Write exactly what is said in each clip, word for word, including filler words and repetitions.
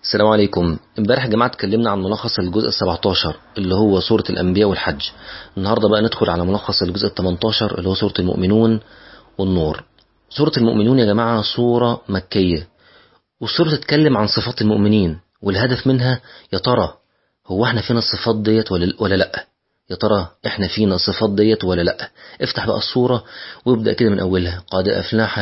السلام عليكم. امبارح يا جماعة اتكلمنا عن ملخص الجزء السبعتاشر اللي هو سورة الأنبياء والحج. النهاردة بقى ندخل على ملخص الجزء التمنتاشر اللي هو سورة المؤمنون والنور. سورة المؤمنون يا جماعة سورة مكية، والسورة تتكلم عن صفات المؤمنين، والهدف منها يا ترى هو احنا فينا الصفات ديت ولا ولا لأ؟ يا ترى احنا فينا الصفات ديت ولا لأ؟ افتح بقى الصورة وابدأ كده من أولها. قد أفلح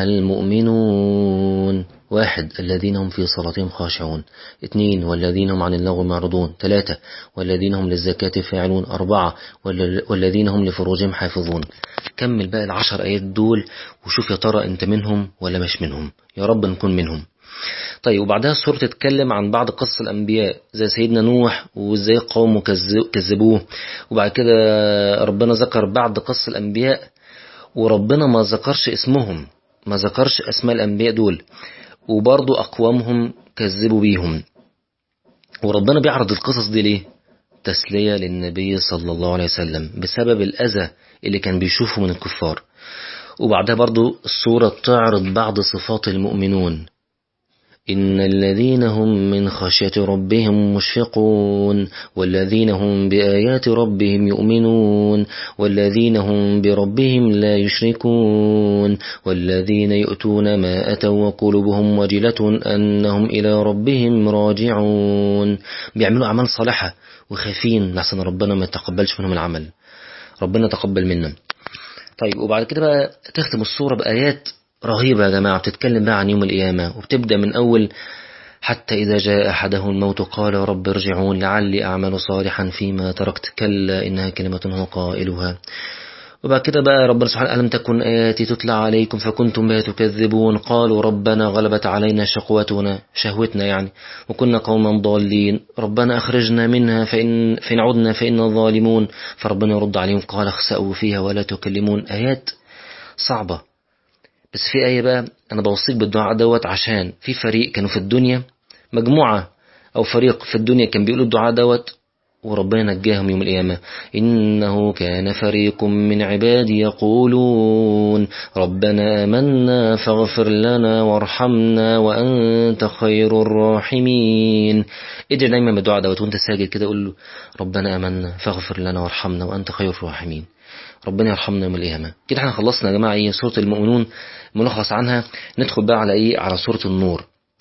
المؤمنون. واحد، الذين هم في صلاتهم خاشعون. اثنين، والذين هم عن اللغو معرضون. ثلاثة، والذين هم للزكاة فاعلون. أربعة، والذين هم لفروجهم حافظون. كمل بقى العشر آيات دول وشوف يا ترى انت منهم ولا مش منهم. يا رب نكون منهم. طيب، وبعدها السورة تتكلم عن بعض قصص الأنبياء زي سيدنا نوح وازاي قومه كذبوه. وبعد كده ربنا ذكر بعض قصص الأنبياء وربنا ما ذكرش اسمهم، ما ذكرش أسماء الأنبياء دول، وبرضو أقوامهم كذبوا بيهم. وربنا بيعرض القصص دي ليه؟ تسلية للنبي صلى الله عليه وسلم بسبب الأذى اللي كان بيشوفه من الكفار. وبعدها برضو السورة تعرض بعض صفات المؤمنون. إن الذين هم من خشية ربهم مشفقون، والذين هم بآيات ربهم يؤمنون، والذين هم بربهم لا يشركون، والذين يؤتون ما أتوا وقلوبهم وجلة أنهم إلى ربهم راجعون. بيعملوا أعمال صالحة وخافين لحسن ربنا ما يتقبلش منهم العمل. ربنا تقبل منا. طيب، وبعد كده بقى تختم السورة بآيات رهيبة يا جماعة، بتتكلم بقى عن يوم القيامة، وبتبدأ من أول: حتى إذا جاء أحدهم الموت قال رب ارجعون لعلي أعمل صالحا فيما تركت كلا إنها كلمة هو قائلها. وبعد كده بقى ربنا سبحانه: ألم تكن آياتي تتلى عليكم فكنتم بها تكذبون قالوا ربنا غلبت علينا شقوتنا شهوتنا يعني وكنا قوما ضالين ربنا أخرجنا منها فإن, فإن عدنا فإنا ظالمون. فربنا يرد عليهم قال اخسأوا فيها ولا تكلمون. آيات صعبة، بس في آية بقى أنا بوصيك بالدعاء دوت، عشان في فريق كانوا في الدنيا، مجموعة أو فريق في الدنيا كان بيقولوا الدعاء دوت وربنا نجاهم يوم القيامة. إنه كان فريق من عبادي يقولون ربنا آمنا فاغفر لنا وارحمنا وأنت خير الراحمين. ادعي دايما بالدعاء دوت وانت ساجد كده، قول له ربنا آمنا فاغفر لنا وارحمنا وأنت خير الراحمين. ربنا يرحمنا يوم القيامة. كده احنا خلصنا يا جماعة ايه سورة المؤمنون ملخص عنها. ندخل بقى على ايه على سورة النور.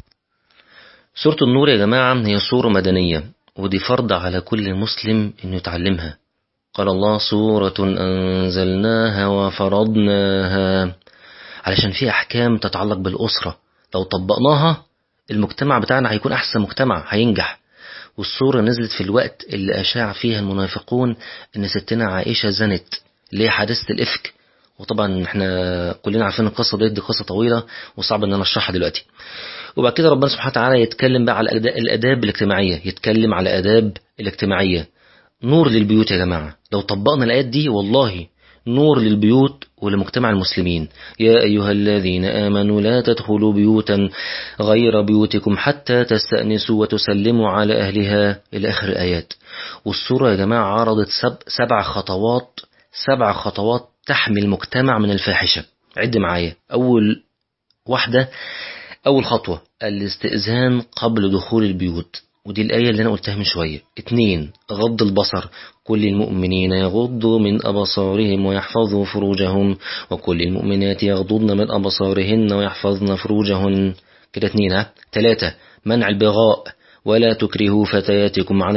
سورة النور يا جماعة هي سورة مدنية، ودي فرض على كل مسلم انه يتعلمها. قال الله: سورة أنزلناها وفرضناها، علشان فيها أحكام تتعلق بالأسرة، لو طبقناها المجتمع بتاعنا هيكون أحسن مجتمع، هينجح. والسورة نزلت في الوقت اللي أشاع فيها المنافقون إن ستنا عائشة زنت، اللي هي حادثة الإفك. وطبعا احنا كلنا عارفين القصة دي, دي قصة طويلة وصعب ان انا اشرحها دلوقتي. وبعد كده ربنا سبحانه وتعالى يتكلم بقى على الآداب الاجتماعية، يتكلم على آداب الاجتماعية. نور للبيوت يا جماعة، لو طبقنا الآيات دي والله نور للبيوت ولمجتمع المسلمين. يا أيها الذين آمنوا لا تدخلوا بيوتا غير بيوتكم حتى تستأنسوا وتسلموا على أهلها إلى آخر الآيات. والسورة يا جماعة عرضت سب سبع خطوات سبع خطوات تحمي المجتمع من الفاحشة. عد معايا. أول واحدة، أول خطوة الاستئذان قبل دخول البيوت، ودي الآية اللي أنا قلتها من شوية. اتنين، غض البصر، كل المؤمنين يغضوا من أبصارهم ويحفظوا فروجهم وكل المؤمنات يغضضن من أبصارهن ويحفظن فروجهن. كده اتنين. ها تلاتة، منع البغاء، ولا تكرهوا فتياتكم على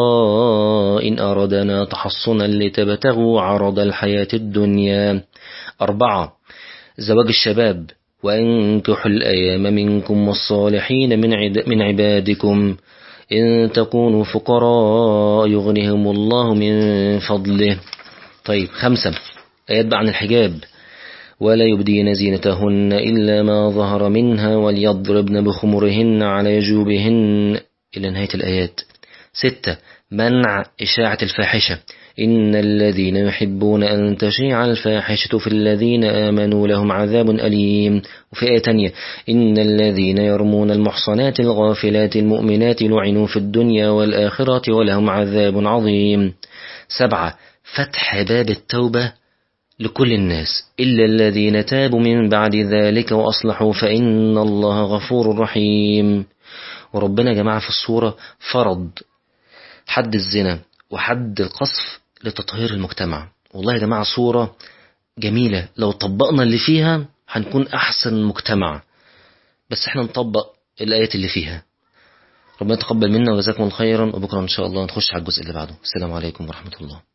البغاء إن أردنا تحصنا لتبتغوا عرض الحياة الدنيا. أربعة، زواج الشباب، وأنكحوا الأيام منكم والصالحين من عبادكم إن تكونوا فقراء يغنهم الله من فضله. طيب، خمسة، آيات عن الحجاب، ولا يبدين زينتهن إلا ما ظهر منها وليضربن بخمرهن على جيوبهن إلى نهاية الآيات. ستة، منع إشاعة الفاحشة، إن الذين يحبون أن تشيع الفاحشة في الذين آمنوا لهم عذاب أليم. وفي آية تانية: إن الذين يرمون المحصنات الغافلات المؤمنات لعنوا في الدنيا والآخرة ولهم عذاب عظيم. سبعة، فتح باب التوبة لكل الناس إلا الذين تابوا من بعد ذلك وأصلحوا فإن الله غفور رحيم. وربنا يا جماعة في الصورة فرض حد الزنا وحد القذف لتطهير المجتمع. والله يا جماعة صورة جميلة، لو طبقنا اللي فيها هنكون أحسن مجتمع، بس احنا نطبق الآيات اللي فيها. ربنا يتقبل منا وجزاكم الله خيرا، وبكرة إن شاء الله نخش على الجزء اللي بعده. السلام عليكم ورحمة الله.